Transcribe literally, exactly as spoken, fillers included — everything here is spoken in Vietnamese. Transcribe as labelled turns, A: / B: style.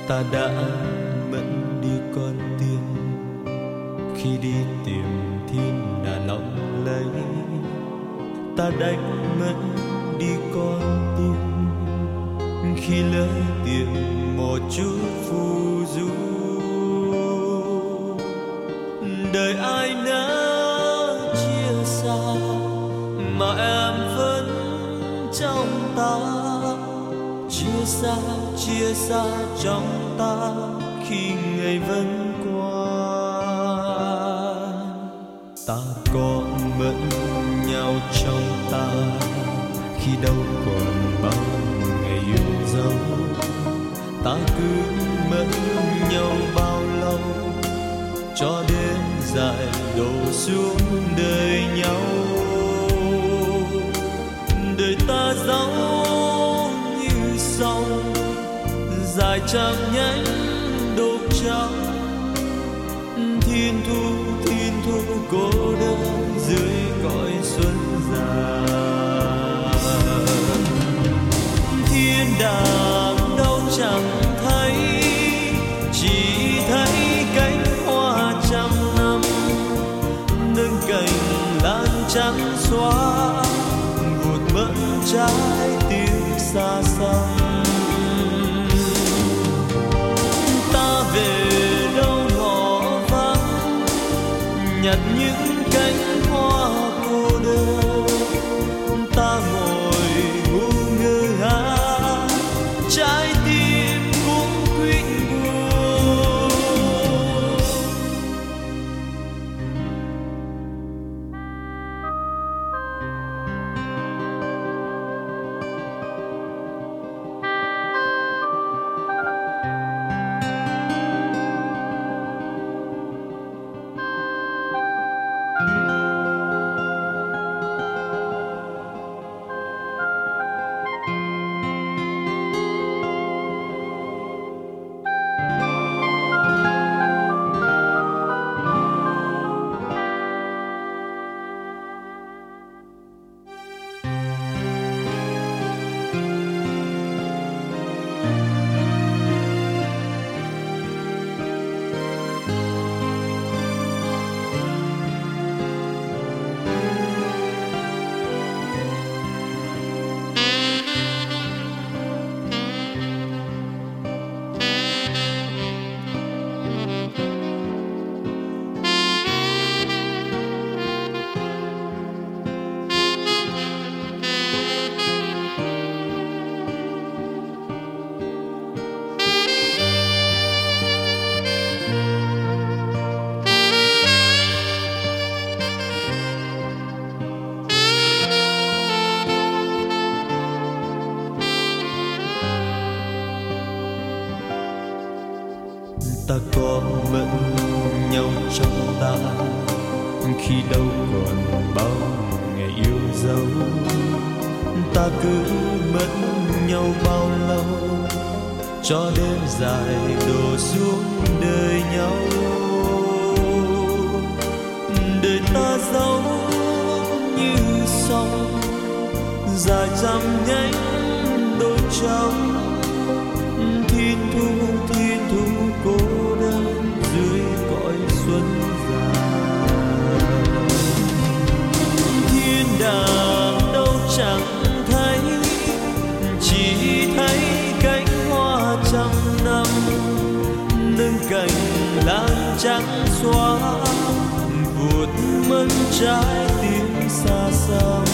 A: Ta đã mất đi con tim khi đi tìm thiên đà lòng lấy. Ta đánh mất đi con tim khi lỡ tìm một chút phù du. Đời ai nỡ chia xa mà em vẫn trong ta. Chia xa, chia xa trong ta khi ngày vẫn qua. Ta còn mất nhau trong ta khi đâu còn bao ngày yêu dấu. Ta cứ mất nhau bao lâu cho đến dài đổ xuống đời nhau. Đời ta dấu như sông dài chẳng nhánh đục trắng. Thiên thu, thiên thu cô đơn dưới cõi xuân già. Thiên đàng đâu chẳng thấy, chỉ thấy cánh hoa trăm năm nâng cành lan trắng xóa vụt mất trái tim xa xăm. Ta về đâu ngõ vắng nhặt những cánh hoa cô đơn. Ta ngồi ngu ngơ hát trái tim cũng quýt buồn. Ta có mất nhau trong ta khi đâu còn bao ngày yêu dấu. Ta cứ mất nhau bao lâu cho đêm dài đổ xuống đời nhau. Đời ta dấu như sông dài trăm nhánh đôi trong. Thiên thu, thiên thu cô đơn dưới cõi xuân già. Thiên đàng đâu chẳng thấy, chỉ thấy cánh hoa trăm năm nâng cành lan trắng xóa vụt mất trái tim xa xăm.